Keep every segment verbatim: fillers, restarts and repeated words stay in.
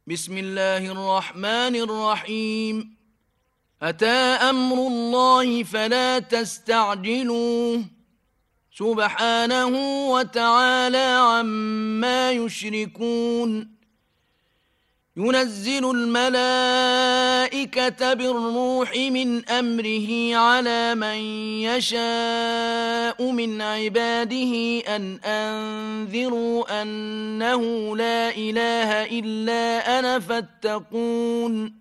بسم الله الرحمن الرحيم. أتى أمر الله فلا تستعجلوه سبحانه وتعالى عما يشركون. ينزل الملائكة بالروح من أمره على من يشاء من عباده أن أنذروا أنه لا إله إلا أنا فاتقون.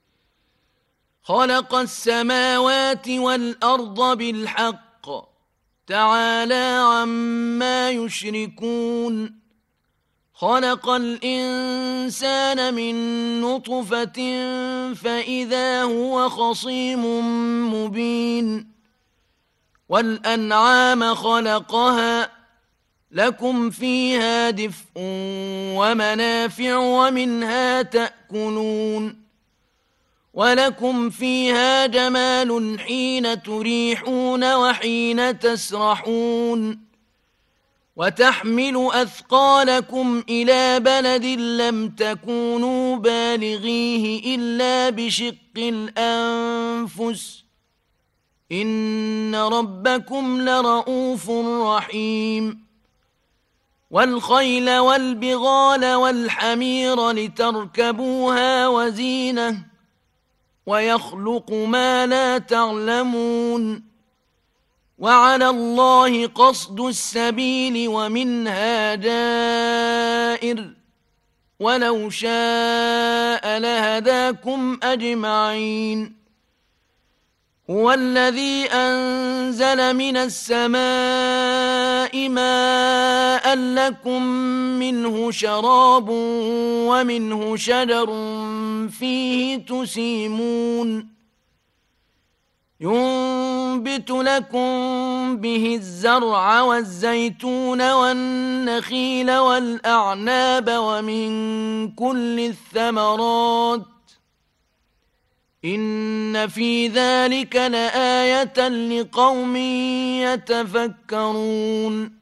خلق السماوات والأرض بالحق تعالى عما يشركون. خلق الإنسان من نطفة فإذا هو خصيم مبين. والأنعام خلقها لكم فيها دفء ومنافع ومنها تأكلون. ولكم فيها جمال حين تريحون وحين تسرحون. وتحمل أثقالكم إلى بلد لم تكونوا بالغيه إلا بشق الأنفس إن ربكم لرؤوف رحيم. والخيل والبغال والحمير لتركبوها وزينة ويخلق ما لا تعلمون. وعلى الله قصد السبيل ومنها جائر ولو شاء لهداكم أجمعين. هو الذي أنزل من السماء ماء لكم منه شراب ومنه شجر فيه تسيمون. ينبت لكم به الزرع والزيتون والنخيل والأعناب ومن كل الثمرات إن في ذلك لآية لقوم يتفكرون.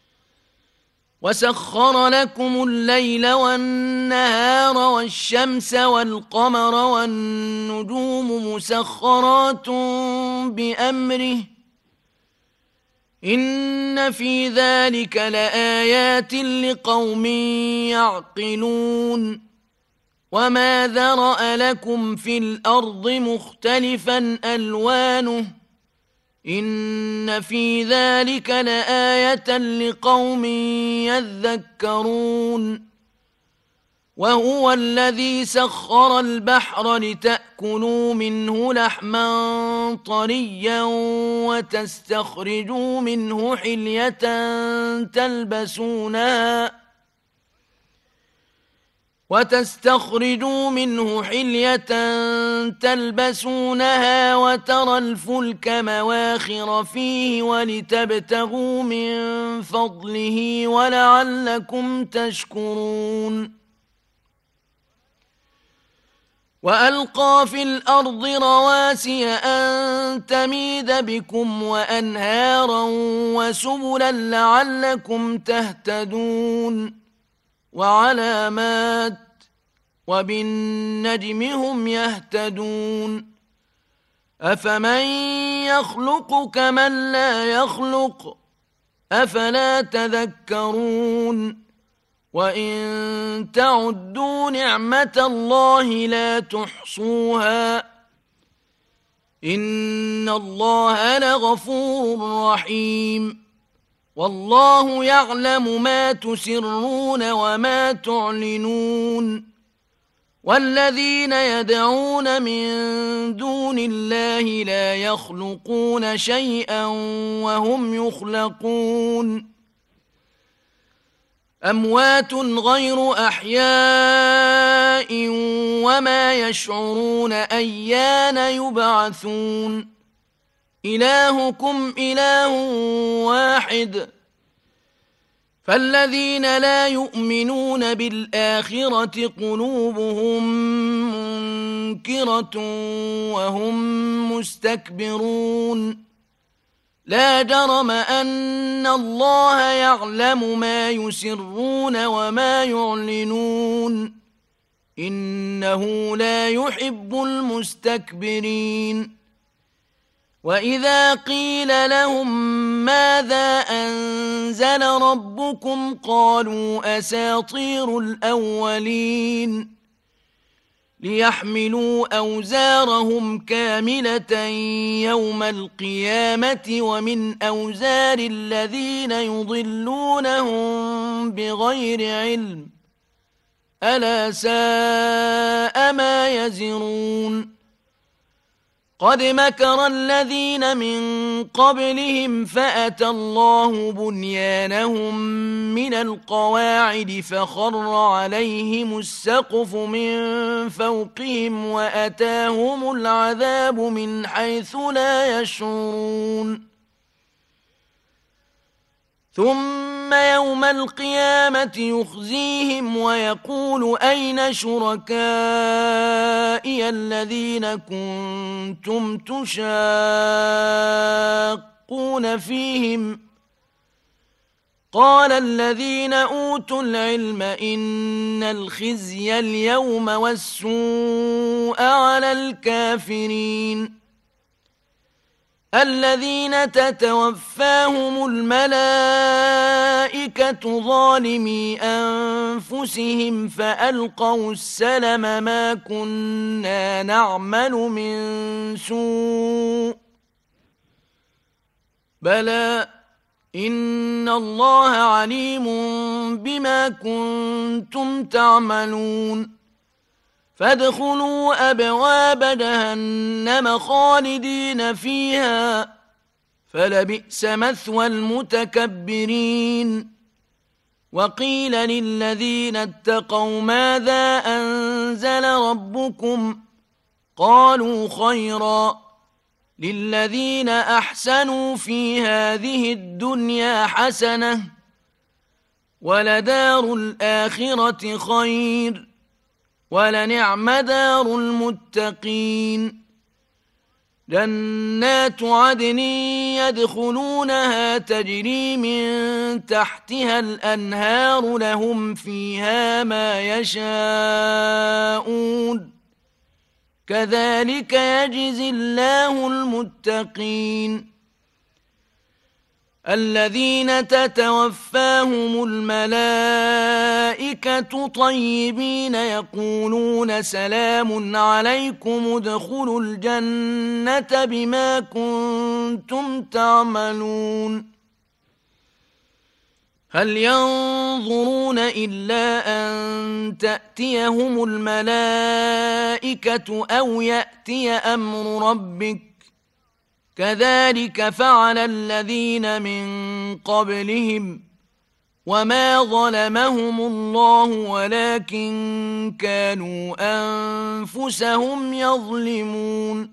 وسخر لكم الليل والنهار والشمس والقمر والنجوم مسخرات بأمره إن في ذلك لآيات لقوم يعقلون. وما ذرأ لكم في الأرض مختلفا ألوانه إن في ذلك لآية لقوم يذكرون. وهو الذي سخر البحر لتأكلوا منه لحما طريا وتستخرجوا منه حلية تلبسونها وتستخرجوا منه حلية تلبسونها وترى الفلك مواخر فيه ولتبتغوا من فضله ولعلكم تشكرون. وألقى في الأرض رواسي أن تميد بكم وأنهارا وسبلا لعلكم تهتدون. وعلامات وبالنجم هم يهتدون. أفمن يخلق كمن لا يخلق أفلا تذكرون. وإن تعدوا نعمة الله لا تحصوها إن الله لغفور رحيم. والله يعلم ما تسرون وما تعلنون. والذين يدعون من دون الله لا يخلقون شيئا وهم يخلقون. أموات غير أحياء وما يشعرون أيان يبعثون. إلهكم إله واحد فالذين لا يؤمنون بالآخرة قلوبهم منكرة وهم مستكبرون. لا جرم أن الله يعلم ما يسرون وما يعلنون إنه لا يحب المستكبرين. وإذا قيل لهم ماذا أنزل ربكم قالوا أساطير الأولين ليحملوا أوزارهم كاملة يوم القيامة ومن أوزار الذين يضلونهم بغير علم ألا ساء ما يزرون. قد مكر الذين من قبلهم فأتى الله بنيانهم من القواعد فخر عليهم السقف من فوقهم وأتاهم العذاب من حيث لا يشعرون. ثم يوم القيامة يخزيهم ويقول أين شركائي الذين كنتم تشاقون فيهم قال الذين أوتوا العلم إن الخزي اليوم والسوء على الكافرين الذين تتوفاهم الملائكة ظالمي أنفسهم فألقوا السلم ما كنا نعمل من سوء بلى إن الله عليم بما كنتم تعملون. فادخلوا أبواب جهنم خالدين فيها فلبئس مثوى المتكبرين. وقيل للذين اتقوا ماذا أنزل ربكم قالوا خيرا للذين أحسنوا في هذه الدنيا حسنة ولدار الآخرة خير ولنعم دار المتقين. جنات عدن يدخلونها تجري من تحتها الأنهار لهم فيها ما يشاءون كذلك يجزي الله المتقين. الذين تتوفاهم الملائكة طيبين يقولون سلام عليكم ادخلوا الجنة بما كنتم تعملون. هل ينظرون إلا أن تأتيهم الملائكة أو يأتي أمر ربك كذلك فعل الذين من قبلهم وما ظلمهم الله ولكن كانوا أنفسهم يظلمون.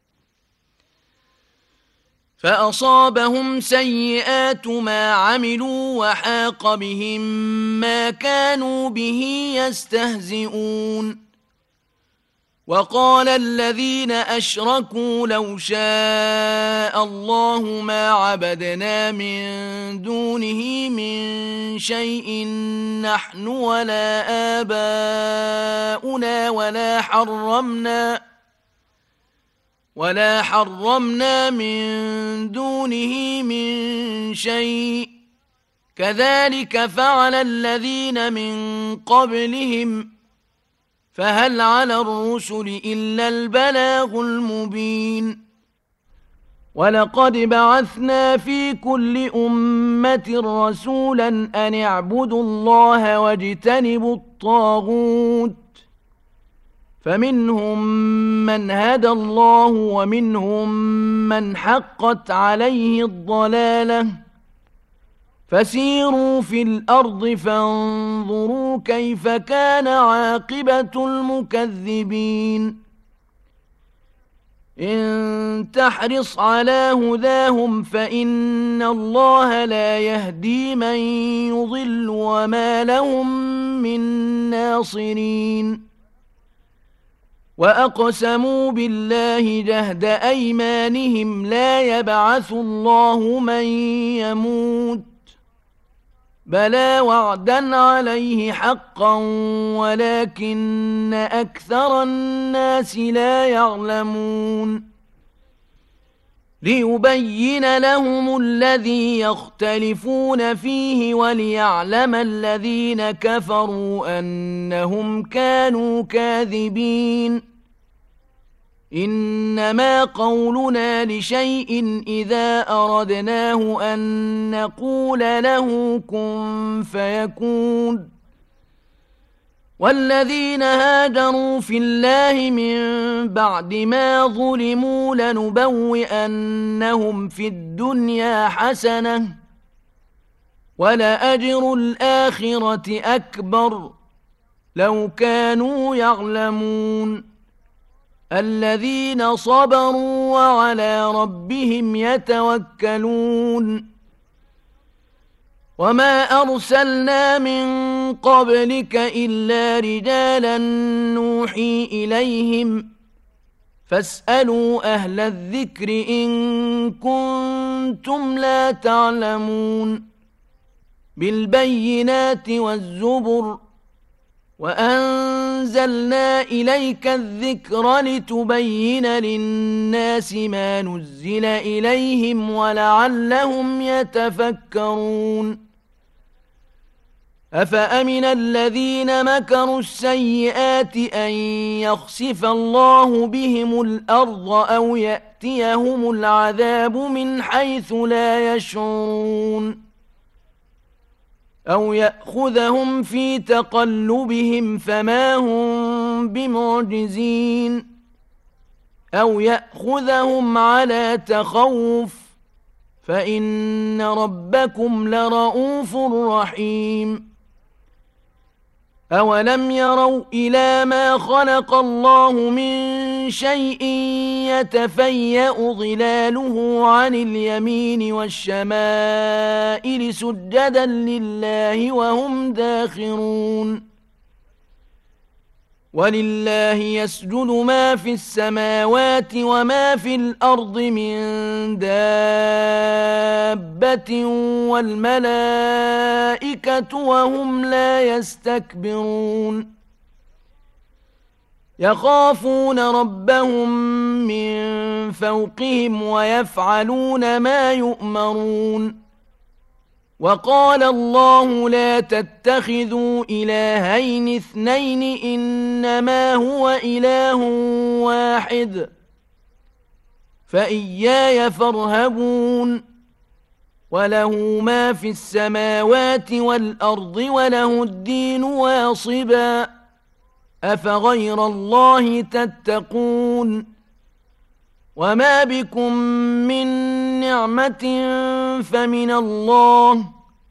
فأصابهم سيئات ما عملوا وحاق بهم ما كانوا به يستهزئون. وقال الذين أشركوا لو شاء الله ما عبدنا من دونه من شيء نحن ولا آباؤنا ولا حرمنا ولا حرمنا من دونه من شيء كذلك فعل الذين من قبلهم فهل على الرسل إلا البلاغ المبين. ولقد بعثنا في كل أمة رسولا أن اعبدوا الله واجتنبوا الطاغوت فمنهم من هدى الله ومنهم من حقت عليه الضلالة فسيروا في الأرض فانظروا كيف كان عاقبة المكذبين. إن تحرص على هداهم فإن الله لا يهدي من يضل وما لهم من ناصرين. وأقسموا بالله جهد أيمانهم لا يبعث الله من يموت بلى وعدا عليه حقا ولكن أكثر الناس لا يعلمون ليبين لهم الذي يختلفون فيه وليعلم الذين كفروا أنهم كانوا كاذبين إنما قولنا لشيء إذا أردناه أن نقول له كن فيكون والذين هاجروا في الله من بعد ما ظلموا لنبوئنهم في الدنيا حسنة ولأجر الآخرة أكبر لو كانوا يعلمون الذين صبروا وعلى ربهم يتوكلون وما أرسلنا من قبلك إلا رجالا نوحي إليهم فاسألوا أهل الذكر إن كنتم لا تعلمون بالبينات والزبر وأنزلنا إليك الذكر لتبين للناس ما نزل إليهم ولعلهم يتفكرون أفأمن الذين مكروا السيئات أن يخسف الله بهم الأرض أو يأتيهم العذاب من حيث لا يشعرون أو يأخذهم في تقلبهم فما هم بمعجزين أو يأخذهم على تخوف فإن ربكم لرؤوف رحيم أولم يروا إلى ما خلق الله من شيء يتفيأ ظلاله عن اليمين والشمائل سجدا لله وهم داخرون ولله يسجد ما في السماوات وما في الأرض من دابة والملائكة وهم لا يستكبرون يخافون ربهم من فوقهم ويفعلون ما يؤمرون وقال الله لا تتخذوا إلهين اثنين إنما هو إله واحد فإياي فارهبون وله ما في السماوات والأرض وله الدين واصبا أفغير الله تتقون وما بكم من نعمة فمن الله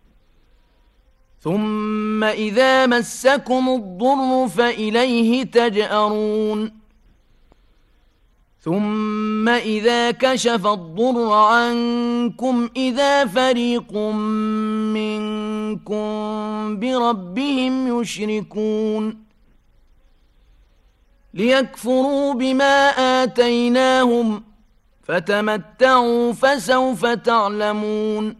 ثم إذا مسكم الضر فإليه تجأرون ثم إذا كشف الضر عنكم إذا فريق منكم بربهم يشركون ليكفروا بما آتيناهم فتمتعوا فسوف تعلمون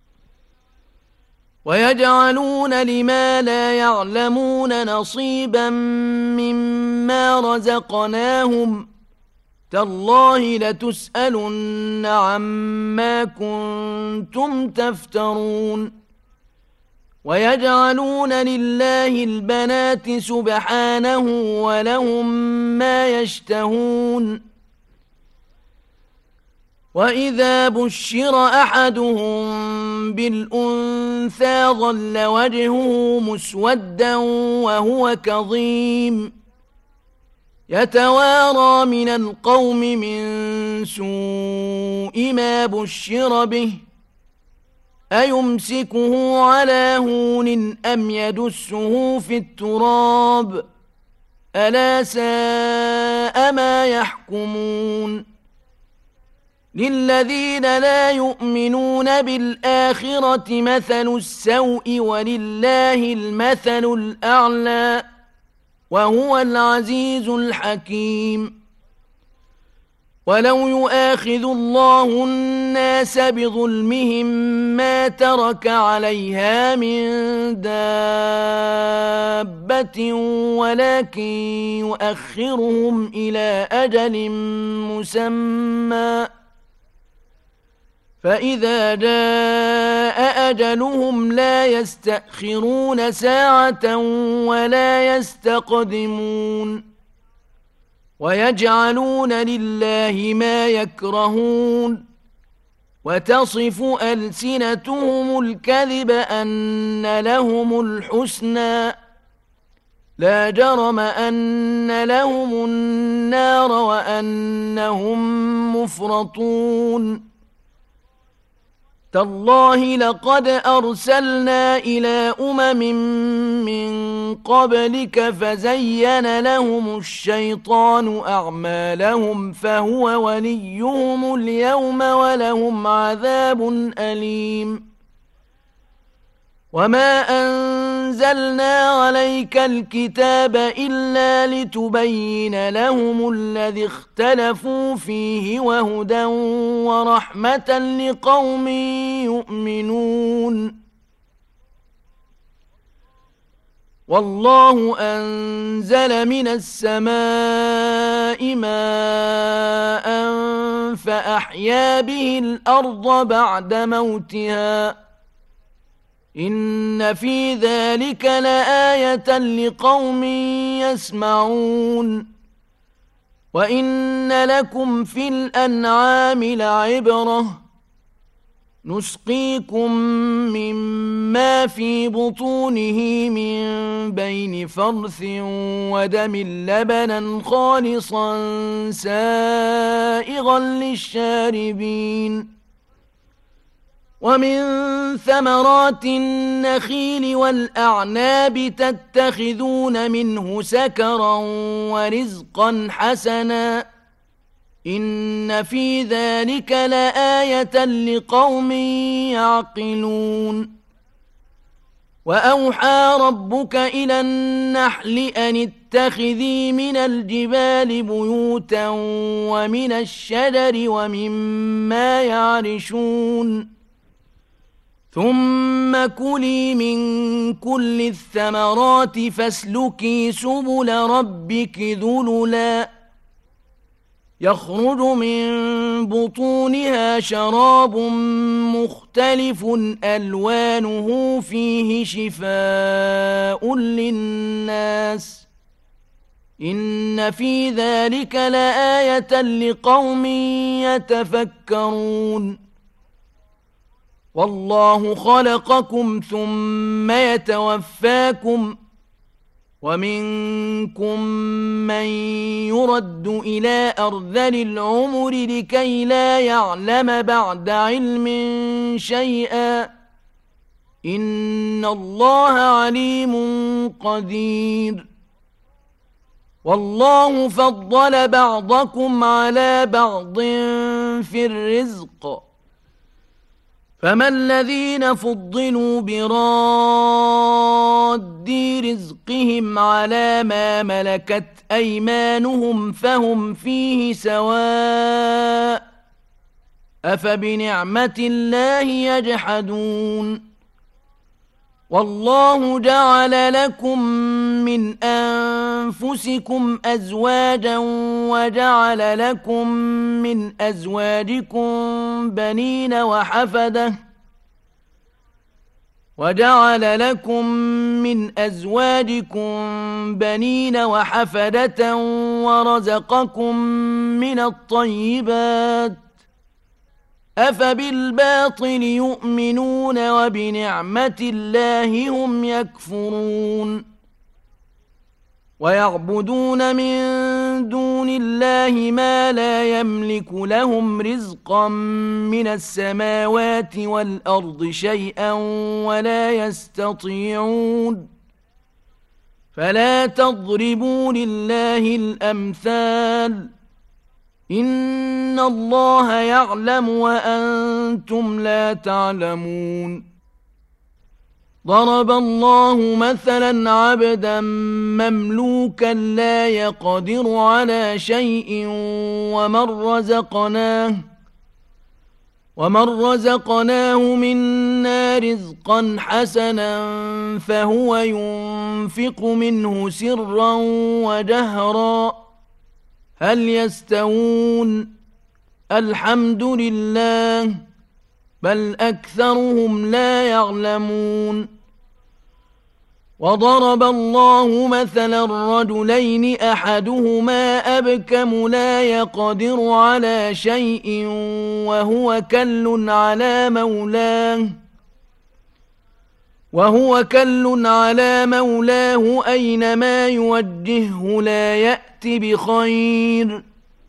ويجعلون لما لا يعلمون نصيبا مما رزقناهم تالله لتسألن عما كنتم تفترون ويجعلون لله البنات سبحانه ولهم ما يشتهون وإذا بشر أحدهم بالأنثى ظل وجهه مسودا وهو كظيم يتوارى من القوم من سوء ما بشر به أيمسكه على هون أم يدسه في التراب ألا ساء ما يحكمون للذين لا يؤمنون بالآخرة مثل السوء ولله المثل الأعلى وهو العزيز الحكيم ولو يؤاخذ الله الناس بظلمهم ما ترك عليها من دابة ولكن يؤخرهم إلى أجل مسمى فإذا جاء أجلهم لا يستأخرون ساعة ولا يستقدمون ويجعلون لله ما يكرهون وتصف ألسنتهم الكذب أن لهم الحسنى لا جرم أن لهم النار وأنهم مفرطون تالله لقد أرسلنا إلى أمم من قبلك فزين لهم الشيطان أعمالهم فهو وليهم اليوم ولهم عذاب أليم وما أنزلنا عليك الكتاب إلا لتبين لهم الذي اختلفوا فيه وهدى ورحمة لقوم يؤمنون والله أنزل من السماء ماء فأحيا به الأرض بعد موتها إن في ذلك لآية لقوم يسمعون وإن لكم في الأنعام لعبرة نسقيكم مما في بطونه من بين فرث ودم لبنا خالصا سائغا للشاربين ومن ثمرات النخيل والأعناب تتخذون منه سكرا ورزقا حسنا إن في ذلك لآية لقوم يعقلون وأوحى ربك إلى النحل أن اتخذي من الجبال بيوتا ومن الشجر ومما يعرشون ثم كلي من كل الثمرات فاسلكي سبل ربك ذللا يخرج من بطونها شراب مختلف ألوانه فيه شفاء للناس إن في ذلك لآية لقوم يتفكرون والله خلقكم ثم يتوفاكم ومنكم من يرد إلى أرذل العمر لكي لا يعلم بعد علم شيئا إن الله عليم قدير والله فضل بعضكم على بعض في الرزق فما الذين فضلوا براد رزقهم على ما ملكت أيمانهم فهم فيه سواء أفبنعمة الله يجحدون والله جعل لكم من أنفسكم أزواجا وجعل لكم من أزواجكم بنين وحفدة وجعل لكم من أزواجكم بنين وحفدة ورزقكم من الطيبات أفبالباطل يؤمنون وبنعمة الله هم يكفرون ويعبدون من دون الله ما لا يملك لهم رزقا من السماوات والأرض شيئا ولا يستطيعون فلا تضربوا لله الأمثال إن الله يعلم وأنتم لا تعلمون ضرب الله مثلا عبدا مملوكا لا يقدر على شيء ومن رزقناه ومن رزقناه منا رزقا حسنا فهو ينفق منه سرا وجهرا هل يستوون الحمد لله بل أكثرهم لا يعلمون وضرب الله مثلا رجلين أحدهما أبكم لا يقدر على شيء وهو كل على مولاه وهو كل على مولاه أينما يوجهه لا يأت بخير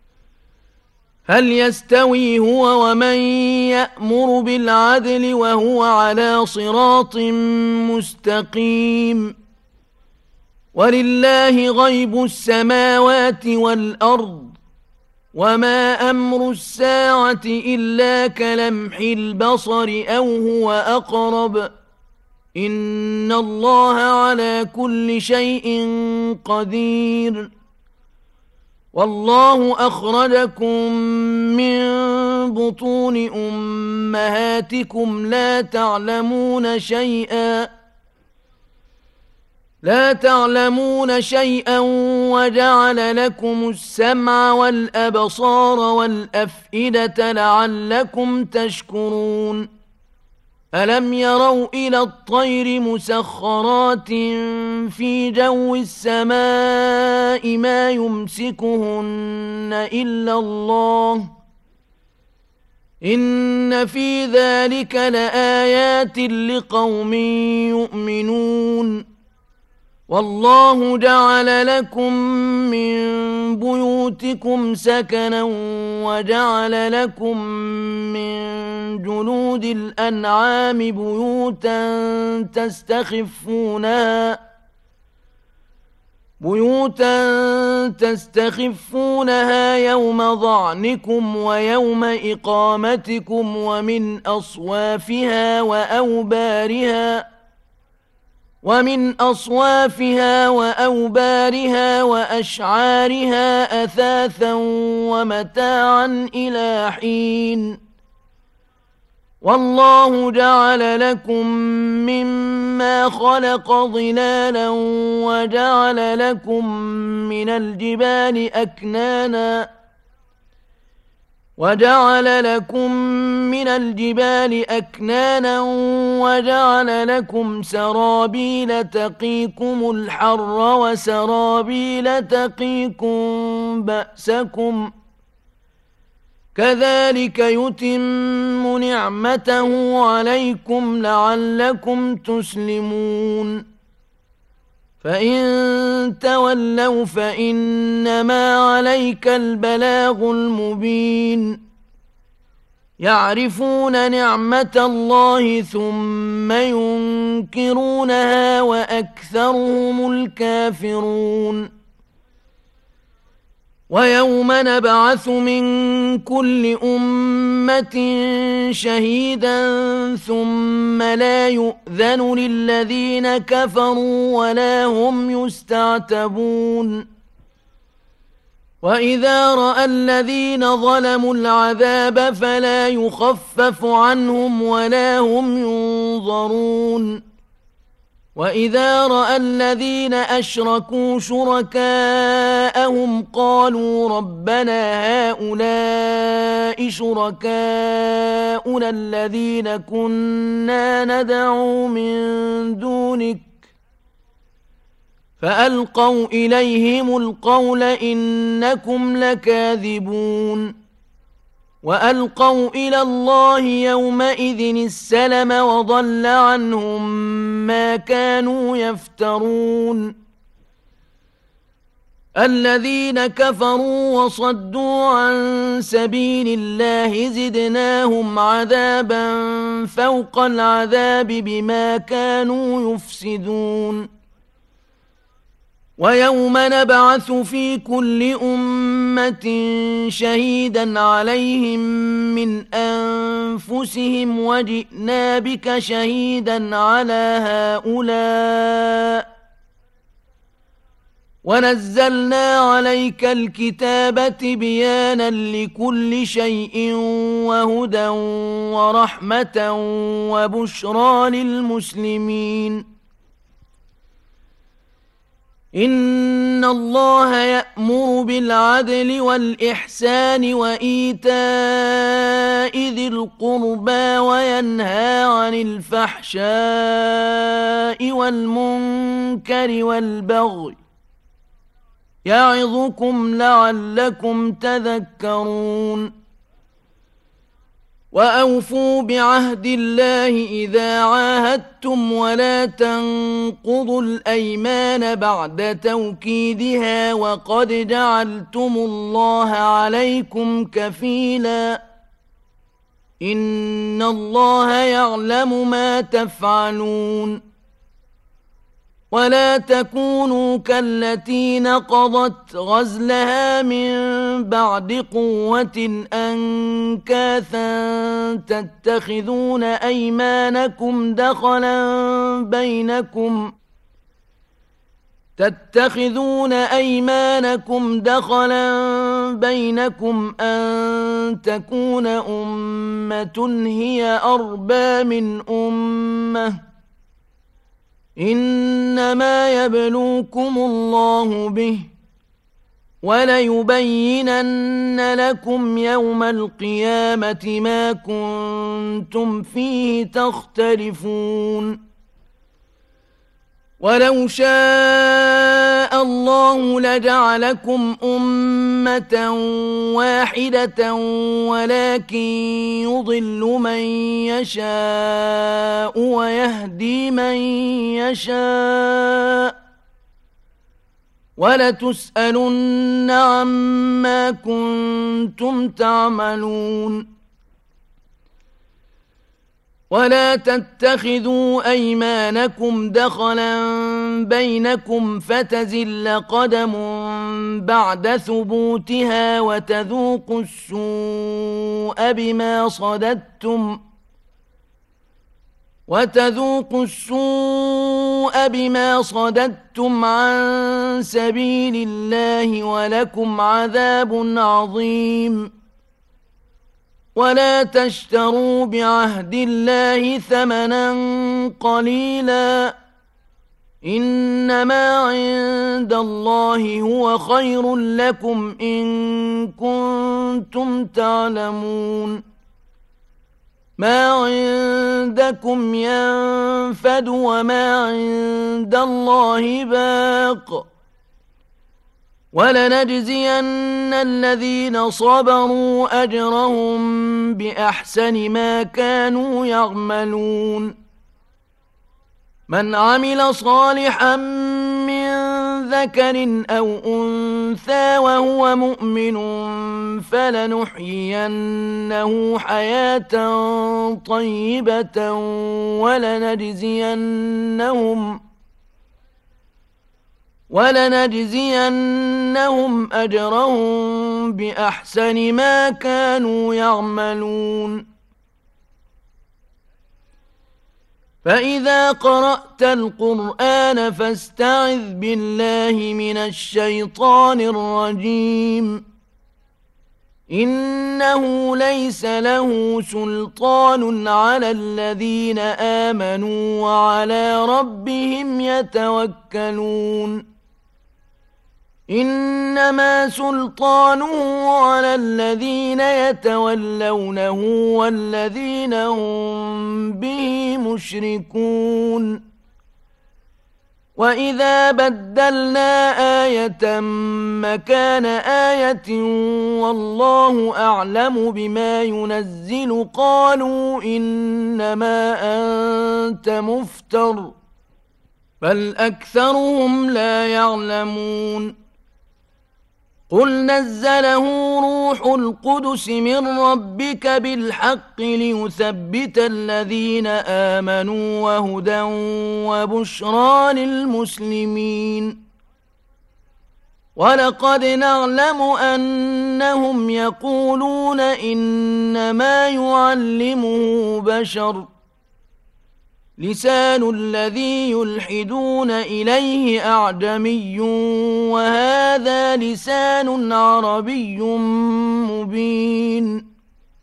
هل يستوي هو ومن يأمر بالعدل وهو على صراط مستقيم ولله غيب السماوات والأرض وما أمر الساعة إلا كلمح البصر أو هو أقرب إن الله على كل شيء قدير والله أخرجكم من بطون أمهاتكم لا تعلمون شيئا لا تعلمون شيئا وجعل لكم السمع والأبصار والأفئدة لعلكم تشكرون ألم يروا إلى الطير مسخرات في جو السماء ما يمسكهن إلا الله إن في ذلك لآيات لقوم يؤمنون والله جعل لكم من بيوتكم سكنا وجعل لكم من جلود الأنعام بيوتا تستخفونها بيوتا تستخفونها يوم ظعنكم ويوم إقامتكم ومن أصوافها وأوبارها ومن أصوافها وأوبارها وأشعارها أثاثا ومتاعا إلى حين والله جعل لكم مما خلق ظلالا وجعل لكم من الجبال أكنانا وجعل لكم من الجبال أكنانا وجعل لكم سرابيل تقيكم الحر وسرابيل تقيكم بأسكم كذلك يتم نعمته عليكم لعلكم تسلمون فإن تولوا فإنما عليك البلاغ المبين يعرفون نعمة الله ثم ينكرونها وأكثرهم الكافرون ويوم نبعث من كل أمة شهيدا ثم لا يؤذن للذين كفروا ولا هم يستعتبون وإذا رأى الذين ظلموا العذاب فلا يخفف عنهم ولا هم ينظرون وإذا رأى الذين أشركوا شركاءهم قالوا ربنا هؤلاء شركاؤنا الذين كنا ندعو من دونك فألقوا إليهم القول إنكم لكاذبون وألقوا إلى الله يومئذ السلم وضل عنهم ما كانوا يفترون الذين كفروا وصدوا عن سبيل الله زدناهم عذابا فوق العذاب بما كانوا يفسدون ويوم نبعث في كل أمة شهيدا عليهم من أنفسهم وجئنا بك شهيدا على هؤلاء ونزلنا عليك الكتاب تبيانا لكل شيء وهدى ورحمة وبشرى للمسلمين. إن الله يأمر بالعدل والإحسان وإيتاء ذي القربى وينهى عن الفحشاء والمنكر والبغي يعظكم لعلكم تذكرون. وأوفوا بعهد الله إذا عاهدتم ولا تنقضوا الأيمان بعد توكيدها وقد جعلتم الله عليكم كفيلا إن الله يعلم ما تفعلون. ولا تكونوا كالتي نقضت غزلها من بعد قوة أنكاثا تتخذون أيمانكم دخلا بينكم تتخذون أيمانكم دخلا بينكم أن تكون أمة هي أربى من أمة إنما يبلوكم الله به وليبينن لكم يوم القيامة ما كنتم فيه تختلفون. ولو شاء الله لجعلكم أمة واحدة ولكن يضل من يشاء ويهدي من يشاء ولتسألن عما كنتم تعملون. ولا تتخذوا أيمانكم دخلا بينكم فتزل قدم بعد ثبوتها وتذوقوا السوء بما صددتم وتذوقوا السوء بما صددتم عن سبيل الله ولكم عذاب عظيم. ولا تشتروا بعهد الله ثمنا قليلا إنما عند الله هو خير لكم إن كنتم تعلمون. ما عندكم ينفد وما عند الله باق ولنجزين الذين صبروا أجرهم بأحسن ما كانوا يعملون. من عمل صالحا من ذكر أو أنثى وهو مؤمن فلنحيينه حياة طيبة ولنجزينهم ولنجزينهم أجرهم بأحسن ما كانوا يعملون. فإذا قرأت القرآن فاستعذ بالله من الشيطان الرجيم إنه ليس له سلطان على الذين آمنوا وعلى ربهم يتوكلون. إنما سلطانه على الذين يتولونه والذين هم به مشركون. وإذا بدلنا آية مكان آية والله أعلم بما ينزل قالوا إنما أنت مفتر بل أكثرهم لا يعلمون. قل نزله روح القدس من ربك بالحق ليثبت الذين آمنوا وهدى وبشرى للمسلمين. ولقد نعلم أنهم يقولون إنما يعلمه بشر لسان الذي يلحدون إليه أعجمي وهذا لسان عربي مبين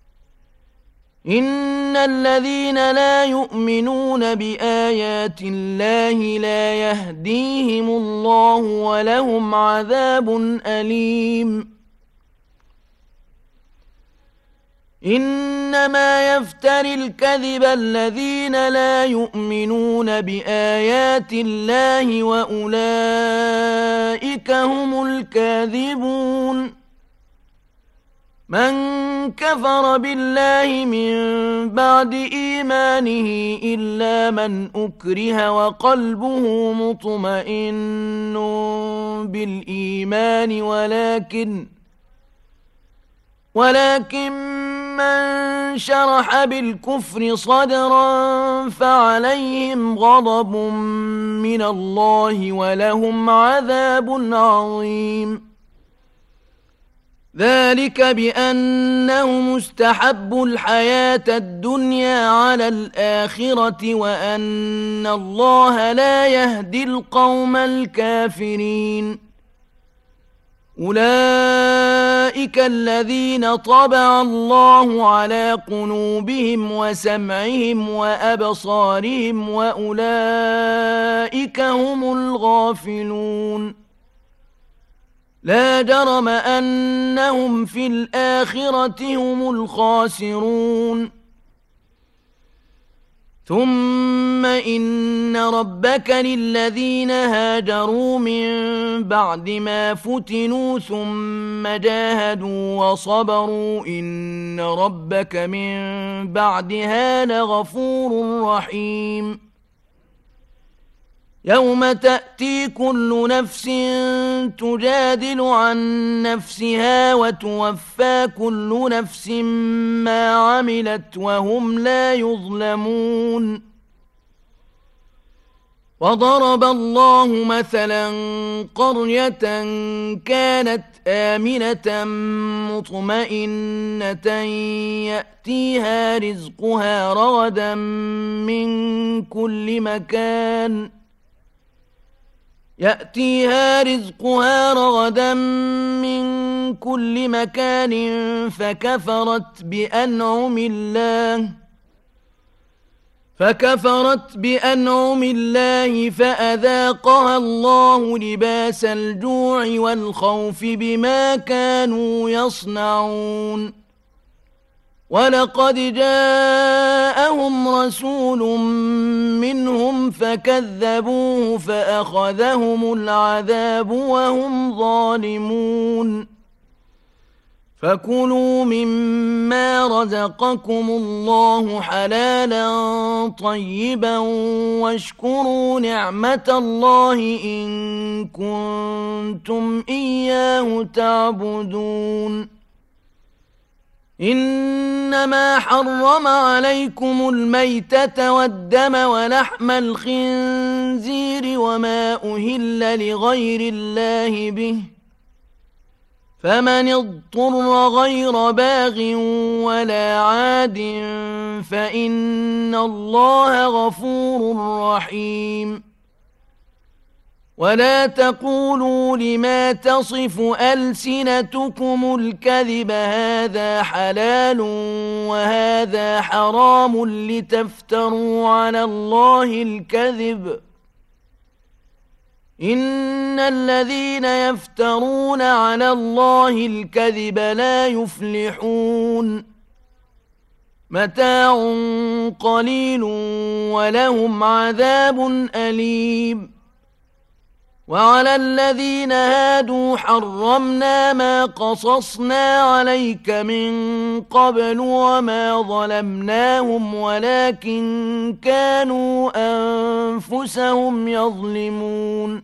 إن الذين لا يؤمنون بآيات الله لا يهديهم الله ولهم عذاب أليم إنما يفتري الكذب الذين لا يؤمنون بآيات الله وأولئك هم الكاذبون من كفر بالله من بعد إيمانه إلا من أكره وقلبه مطمئن بالإيمان ولكن ولكن من شرح بالكفر صدرا فعليهم غضب من الله ولهم عذاب عظيم ذلك بأنهم استحبوا الحياة الدنيا على الآخرة وأن الله لا يهدي القوم الكافرين أولئك الذين طبع الله على قلوبهم وسمعهم وأبصارهم وأولئك هم الغافلون لا جرم أنهم في الآخرة هم الخاسرون ثم إن ربك للذين هاجروا من بعد ما فتنوا ثم جاهدوا وصبروا إن ربك من بعدها لغفور رحيم يوم تأتي كل نفس تجادل عن نفسها وتوفى كل نفس ما عملت وهم لا يظلمون وضرب الله مثلا قرية كانت آمنة مطمئنة يأتيها رزقها رغدا من كل مكان يأتيها رزقها رغدا من كل مكان فكفرت بأنعم الله فكفرت بأنعم الله فأذاقها الله لباس الجوع والخوف بما كانوا يصنعون ولقد جاءهم رسول منهم فكذبوه فأخذهم العذاب وهم ظالمون فكلوا مما رزقكم الله حلالا طيبا واشكروا نعمة الله إن كنتم إياه تعبدون إنما حرم عليكم الميتة والدم ولحم الخنزير وما أهل لغير الله به فمن اضطر غير باغ ولا عاد فإن الله غفور رحيم ولا تقولوا لما تصف ألسنتكم الكذب هذا حلال وهذا حرام لتفتروا على الله الكذب إن الذين يفترون على الله الكذب لا يفلحون متاع قليل ولهم عذاب أليم وعلى الذين هادوا حرمنا ما قصصنا عليك من قبل وما ظلمناهم ولكن كانوا أنفسهم يظلمون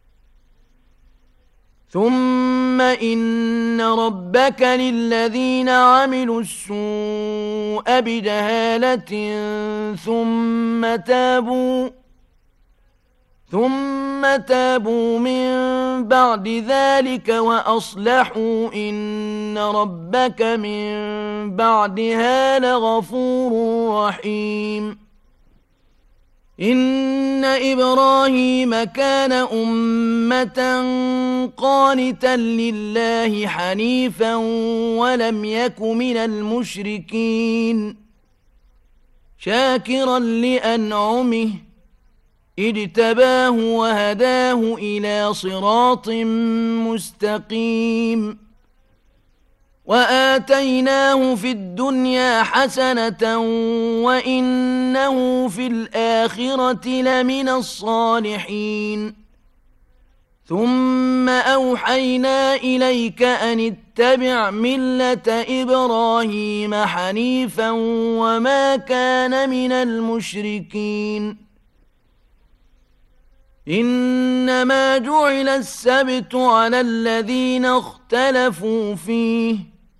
ثم إن ربك للذين عملوا السوء بجهالة ثم تابوا ثم تابوا من بعد ذلك وأصلحوا إن ربك من بعدها لغفور رحيم. إن إبراهيم كان أمة قانتا لله حنيفا ولم يك من المشركين شاكرا لأنعمه اجتباه وهداه إلى صراط مستقيم. وآتيناه في الدنيا حسنة وإنه في الآخرة لمن الصالحين. ثم أوحينا إليك أن اتبع ملة إبراهيم حنيفا وما كان من المشركين. إنما جعل السبت على الذين اختلفوا فيه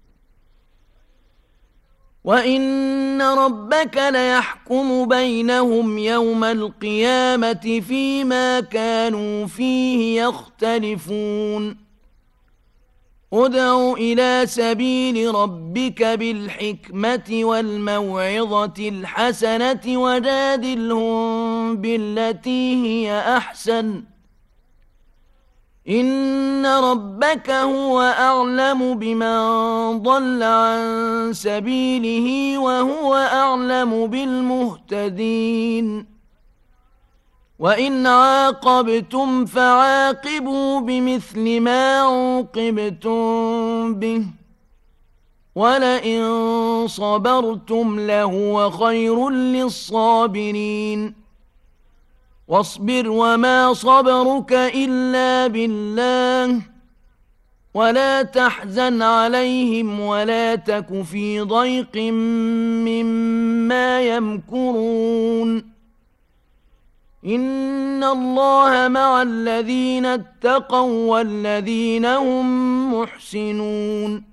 وإن ربك ليحكم بينهم يوم القيامة فيما كانوا فيه يختلفون. ادع إلى سبيل ربك بالحكمة والموعظة الحسنة وجادلهم بالتي هي أحسن إن ربك هو أعلم بمن ضل عن سبيله وهو أعلم بالمهتدين. وإن عاقبتم فعاقبوا بمثل ما عوقبتم به ولئن صبرتم لهو خير للصابرين. واصبر وما صبرك إلا بالله ولا تحزن عليهم ولا تك في ضيق مما يمكرون. إن الله مع الذين اتقوا والذين هم محسنون.